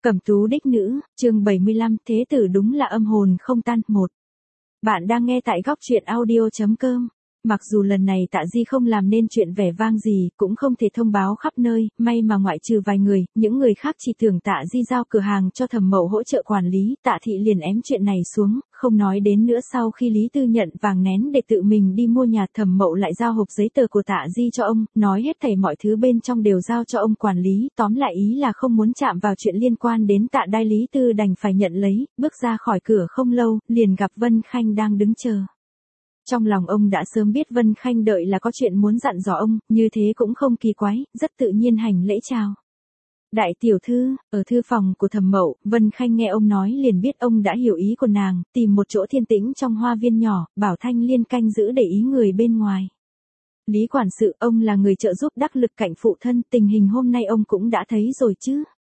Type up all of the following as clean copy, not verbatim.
Cẩm tú đích nữ, chương 75, thế tử đúng là âm hồn không tan. 1. Bạn đang nghe tại góc truyện audio.com. Mặc dù lần này Tạ Di không làm nên chuyện vẻ vang gì, cũng không thể thông báo khắp nơi, may mà ngoại trừ vài người, những người khác chỉ tưởng Tạ Di giao cửa hàng cho Thẩm Mậu hỗ trợ quản lý, Tạ Thị liền ém chuyện này xuống, không nói đến nữa. Sau khi Lý Tư nhận vàng nén để tự mình đi mua nhà, Thẩm Mậu lại giao hộp giấy tờ của Tạ Di cho ông, nói hết thảy mọi thứ bên trong đều giao cho ông quản lý, tóm lại ý là không muốn chạm vào chuyện liên quan đến Tạ Đai. Lý Tư đành phải nhận lấy, bước ra khỏi cửa không lâu, liền gặp Vân Khanh đang đứng chờ. Trong lòng ông đã sớm biết Vân Khanh đợi là có chuyện muốn dặn dò ông, như thế cũng không kỳ quái, rất tự nhiên hành lễ chào. Đại tiểu thư, ở thư phòng của Thẩm Mậu, Vân Khanh nghe ông nói liền biết ông đã hiểu ý của nàng, tìm một chỗ thiên tĩnh trong hoa viên nhỏ, bảo Thanh Liên canh giữ để ý người bên ngoài. Lý quản sự, ông là người trợ giúp đắc lực cạnh phụ thân, tình hình hôm nay ông cũng đã thấy rồi chứ.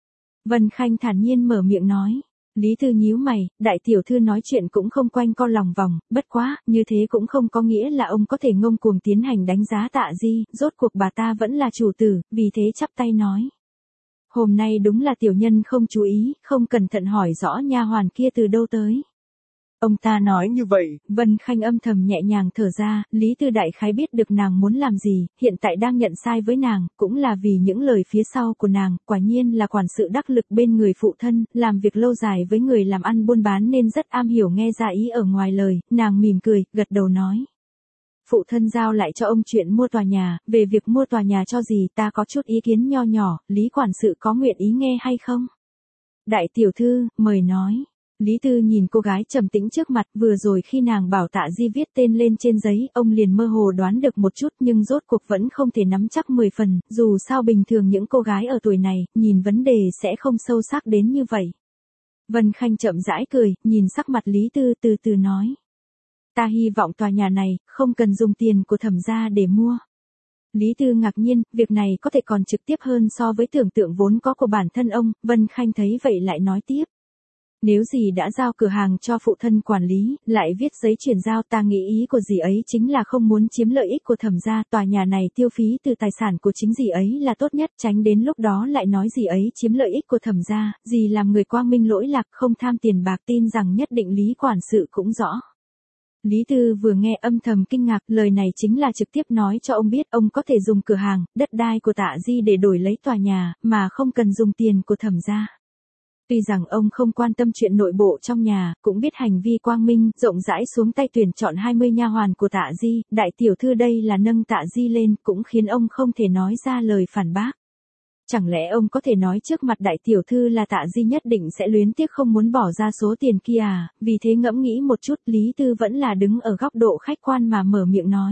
Vân Khanh thản nhiên mở miệng nói. Lý Tư nhíu mày, đại tiểu thư nói chuyện cũng không quanh co lòng vòng, bất quá, như thế cũng không có nghĩa là ông có thể ngông cuồng tiến hành đánh giá Tạ Di, rốt cuộc bà ta vẫn là chủ tử, vì thế chắp tay nói. Hôm nay đúng là tiểu nhân không chú ý, không cẩn thận hỏi rõ nha hoàn kia từ đâu tới. Ông ta nói như vậy, Vân Khanh âm thầm nhẹ nhàng thở ra, Lý Tư đại khái biết được nàng muốn làm gì, hiện tại đang nhận sai với nàng, cũng là vì những lời phía sau của nàng, quả nhiên là quản sự đắc lực bên người phụ thân, làm việc lâu dài với người làm ăn buôn bán nên rất am hiểu nghe ra ý ở ngoài lời, nàng mỉm cười, gật đầu nói. Phụ thân giao lại cho ông chuyện mua tòa nhà, về việc mua tòa nhà cho gì ta có chút ý kiến nho nhỏ, Lý quản sự có nguyện ý nghe hay không? Đại tiểu thư, mời nói. Lý Tư nhìn cô gái trầm tĩnh trước mặt, vừa rồi khi nàng bảo Tạ Di viết tên lên trên giấy, ông liền mơ hồ đoán được một chút nhưng rốt cuộc vẫn không thể nắm chắc 10 phần, dù sao bình thường những cô gái ở tuổi này, nhìn vấn đề sẽ không sâu sắc đến như vậy. Vân Khanh chậm rãi cười, nhìn sắc mặt Lý Tư từ từ nói. Ta hy vọng tòa nhà này, không cần dùng tiền của Thẩm gia để mua. Lý Tư ngạc nhiên, việc này có thể còn trực tiếp hơn so với tưởng tượng vốn có của bản thân ông, Vân Khanh thấy vậy lại nói tiếp. Nếu dì đã giao cửa hàng cho phụ thân quản lý, lại viết giấy chuyển giao, ta nghĩ ý của dì ấy chính là không muốn chiếm lợi ích của Thẩm gia, tòa nhà này tiêu phí từ tài sản của chính dì ấy là tốt nhất, tránh đến lúc đó lại nói dì ấy chiếm lợi ích của Thẩm gia, dì làm người quang minh lỗi lạc, không tham tiền bạc, tin rằng nhất định Lý quản sự cũng rõ. Lý Tư vừa nghe âm thầm kinh ngạc, lời này chính là trực tiếp nói cho ông biết ông có thể dùng cửa hàng, đất đai của Tạ Di để đổi lấy tòa nhà, mà không cần dùng tiền của Thẩm gia. Tuy rằng ông không quan tâm chuyện nội bộ trong nhà, cũng biết hành vi quang minh, rộng rãi xuống tay tuyển chọn 20 nha hoàn của Tạ Di, đại tiểu thư đây là nâng Tạ Di lên, cũng khiến ông không thể nói ra lời phản bác. Chẳng lẽ ông có thể nói trước mặt đại tiểu thư là Tạ Di nhất định sẽ luyến tiếc không muốn bỏ ra số tiền kia à? Vì thế ngẫm nghĩ một chút, Lý Tư vẫn là đứng ở góc độ khách quan mà mở miệng nói.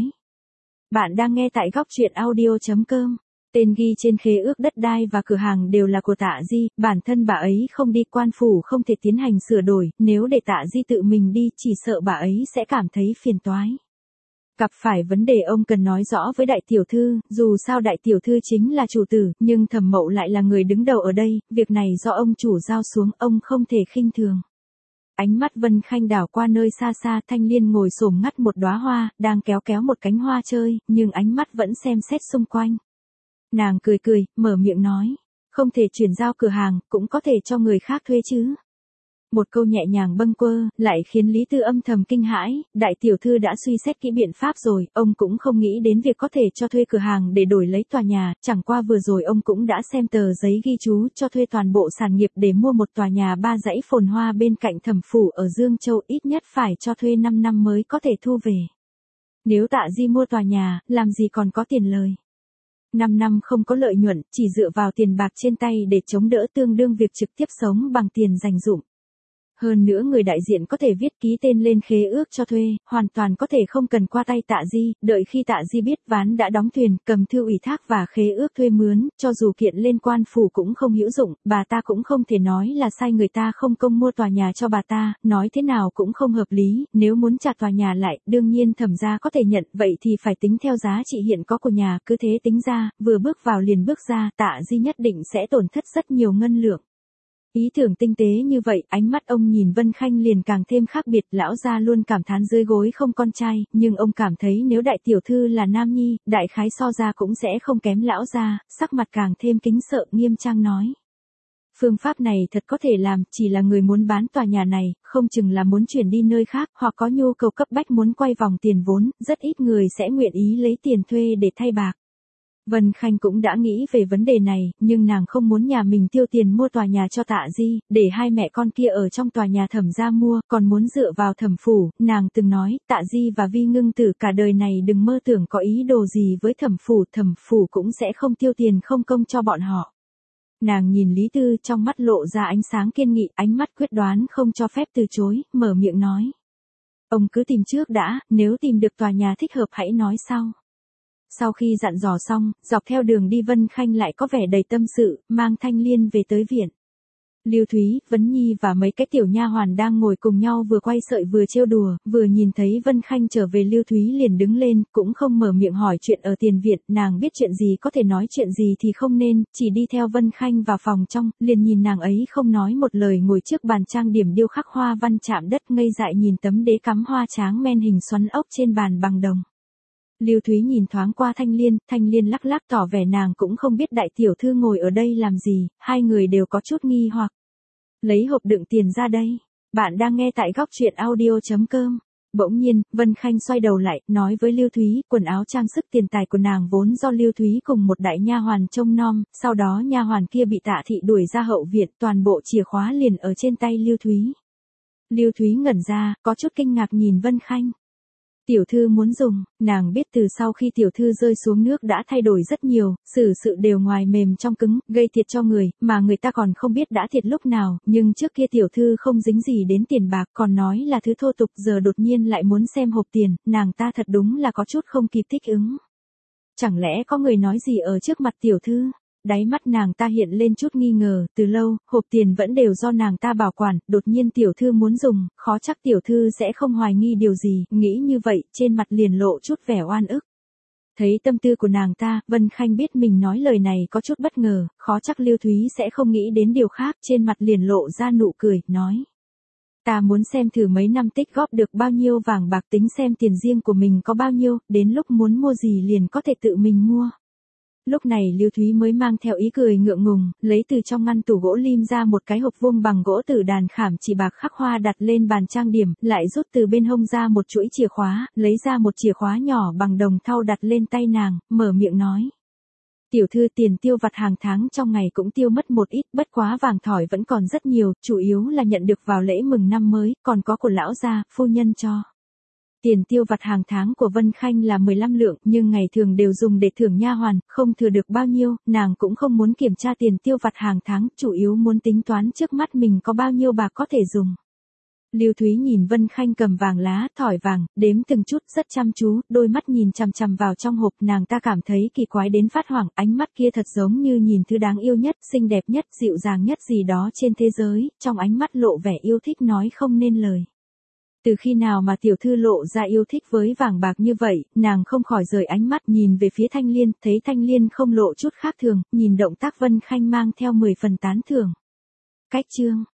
Bạn đang nghe tại góc truyện audio.com. Tên ghi trên khế ước đất đai và cửa hàng đều là của Tạ Di, bản thân bà ấy không đi, quan phủ không thể tiến hành sửa đổi, nếu để Tạ Di tự mình đi, chỉ sợ bà ấy sẽ cảm thấy phiền toái. Gặp phải vấn đề ông cần nói rõ với đại tiểu thư, dù sao đại tiểu thư chính là chủ tử, nhưng Thẩm Mậu lại là người đứng đầu ở đây, việc này do ông chủ giao xuống, ông không thể khinh thường. Ánh mắt Vân Khanh đảo qua nơi xa xa, Thanh Liên ngồi xổm ngắt một đóa hoa, đang kéo một cánh hoa chơi, nhưng ánh mắt vẫn xem xét xung quanh. Nàng cười cười, mở miệng nói, không thể chuyển giao cửa hàng, cũng có thể cho người khác thuê chứ. Một câu nhẹ nhàng bâng quơ, lại khiến Lý Tư âm thầm kinh hãi, đại tiểu thư đã suy xét kỹ biện pháp rồi, ông cũng không nghĩ đến việc có thể cho thuê cửa hàng để đổi lấy tòa nhà, chẳng qua vừa rồi ông cũng đã xem tờ giấy ghi chú cho thuê toàn bộ sản nghiệp để mua một tòa nhà 3 dãy phồn hoa bên cạnh Thẩm phủ ở Dương Châu, ít nhất phải cho thuê 5 năm mới có thể thu về. Nếu Tạ Di mua tòa nhà, làm gì còn có tiền lời. 5 năm không có lợi nhuận, chỉ dựa vào tiền bạc trên tay để chống đỡ tương đương việc trực tiếp sống bằng tiền dành dụm. Hơn nữa người đại diện có thể viết ký tên lên khế ước cho thuê, hoàn toàn có thể không cần qua tay Tạ Di, đợi khi Tạ Di biết ván đã đóng thuyền, cầm thư ủy thác và khế ước thuê mướn, cho dù kiện lên quan phủ cũng không hữu dụng, bà ta cũng không thể nói là sai người ta không công mua tòa nhà cho bà ta, nói thế nào cũng không hợp lý, nếu muốn trả tòa nhà lại, đương nhiên Thẩm gia có thể nhận, vậy thì phải tính theo giá trị hiện có của nhà, cứ thế tính ra, vừa bước vào liền bước ra, Tạ Di nhất định sẽ tổn thất rất nhiều ngân lượng. Ý tưởng tinh tế như vậy, ánh mắt ông nhìn Vân Khanh liền càng thêm khác biệt, lão gia luôn cảm thán dưới gối không con trai, nhưng ông cảm thấy nếu đại tiểu thư là nam nhi, đại khái so ra cũng sẽ không kém lão gia, sắc mặt càng thêm kính sợ, nghiêm trang nói. Phương pháp này thật có thể làm, chỉ là người muốn bán tòa nhà này, không chừng là muốn chuyển đi nơi khác, hoặc có nhu cầu cấp bách muốn quay vòng tiền vốn, rất ít người sẽ nguyện ý lấy tiền thuê để thay bạc. Vân Khanh cũng đã nghĩ về vấn đề này, nhưng nàng không muốn nhà mình tiêu tiền mua tòa nhà cho Tạ Di, để hai mẹ con kia ở trong tòa nhà Thẩm gia mua, còn muốn dựa vào Thẩm phủ. Nàng từng nói, Tạ Di và Vi Ngưng Tử cả đời này đừng mơ tưởng có ý đồ gì với Thẩm phủ cũng sẽ không tiêu tiền không công cho bọn họ. Nàng nhìn Lý Tư, trong mắt lộ ra ánh sáng kiên nghị, ánh mắt quyết đoán không cho phép từ chối, mở miệng nói. Ông cứ tìm trước đã, nếu tìm được tòa nhà thích hợp hãy nói sau. Sau khi dặn dò xong, dọc theo đường đi Vân Khanh lại có vẻ đầy tâm sự, mang Thanh Liên về tới viện. Lưu Thúy, Vấn Nhi và mấy cái tiểu nha hoàn đang ngồi cùng nhau vừa quay sợi vừa trêu đùa, vừa nhìn thấy Vân Khanh trở về Lưu Thúy liền đứng lên, cũng không mở miệng hỏi chuyện ở tiền viện, nàng biết chuyện gì có thể nói chuyện gì thì không nên, chỉ đi theo Vân Khanh vào phòng trong, liền nhìn nàng ấy không nói một lời ngồi trước bàn trang điểm điêu khắc hoa văn chạm đất ngây dại nhìn tấm đế cắm hoa tráng men hình xoắn ốc trên bàn bằng đồng. Lưu Thúy nhìn thoáng qua Thanh Liên lắc lắc tỏ vẻ nàng cũng không biết đại tiểu thư ngồi ở đây làm gì, hai người đều có chút nghi hoặc. Lấy hộp đựng tiền ra đây. Bạn đang nghe tại góc truyện audio.com. Bỗng nhiên, Vân Khanh xoay đầu lại, nói với Lưu Thúy, quần áo trang sức tiền tài của nàng vốn do Lưu Thúy cùng một đại nha hoàn trông nom, sau đó nha hoàn kia bị Tạ thị đuổi ra hậu viện, toàn bộ chìa khóa liền ở trên tay Lưu Thúy. Lưu Thúy ngẩn ra, có chút kinh ngạc nhìn Vân Khanh. Tiểu thư muốn dùng, nàng biết từ sau khi tiểu thư rơi xuống nước đã thay đổi rất nhiều, xử sự đều ngoài mềm trong cứng, gây thiệt cho người, mà người ta còn không biết đã thiệt lúc nào, nhưng trước kia tiểu thư không dính gì đến tiền bạc, còn nói là thứ thô tục, giờ đột nhiên lại muốn xem hộp tiền, nàng ta thật đúng là có chút không kịp thích ứng. Chẳng lẽ có người nói gì ở trước mặt tiểu thư? Đáy mắt nàng ta hiện lên chút nghi ngờ, từ lâu, hộp tiền vẫn đều do nàng ta bảo quản, đột nhiên tiểu thư muốn dùng, khó chắc tiểu thư sẽ không hoài nghi điều gì, nghĩ như vậy, trên mặt liền lộ chút vẻ oan ức. Thấy tâm tư của nàng ta, Vân Khanh biết mình nói lời này có chút bất ngờ, khó chắc Lưu Thúy sẽ không nghĩ đến điều khác, trên mặt liền lộ ra nụ cười, nói. Ta muốn xem thử mấy năm tích góp được bao nhiêu vàng bạc tính xem tiền riêng của mình có bao nhiêu, đến lúc muốn mua gì liền có thể tự mình mua. Lúc này Lưu Thúy mới mang theo ý cười ngượng ngùng, lấy từ trong ngăn tủ gỗ lim ra một cái hộp vuông bằng gỗ tử đàn khảm chỉ bạc khắc hoa đặt lên bàn trang điểm, lại rút từ bên hông ra một chuỗi chìa khóa, lấy ra một chìa khóa nhỏ bằng đồng thau đặt lên tay nàng, mở miệng nói. Tiểu thư tiền tiêu vặt hàng tháng trong ngày cũng tiêu mất một ít, bất quá vàng thỏi vẫn còn rất nhiều, chủ yếu là nhận được vào lễ mừng năm mới, còn có của lão gia, phu nhân cho. Tiền tiêu vặt hàng tháng của Vân Khanh là 15 lượng, nhưng ngày thường đều dùng để thưởng nha hoàn, không thừa được bao nhiêu, nàng cũng không muốn kiểm tra tiền tiêu vặt hàng tháng, chủ yếu muốn tính toán trước mắt mình có bao nhiêu bạc có thể dùng. Lưu Thúy nhìn Vân Khanh cầm vàng lá, thỏi vàng, đếm từng chút, rất chăm chú, đôi mắt nhìn chằm chằm vào trong hộp, nàng ta cảm thấy kỳ quái đến phát hoảng, ánh mắt kia thật giống như nhìn thứ đáng yêu nhất, xinh đẹp nhất, dịu dàng nhất gì đó trên thế giới, trong ánh mắt lộ vẻ yêu thích nói không nên lời. Từ khi nào mà tiểu thư lộ ra yêu thích với vàng bạc như vậy, nàng không khỏi rời ánh mắt nhìn về phía Thanh Liên, thấy Thanh Liên không lộ chút khác thường, nhìn động tác Vân Khanh mang theo 10 phần tán thưởng. Cách chương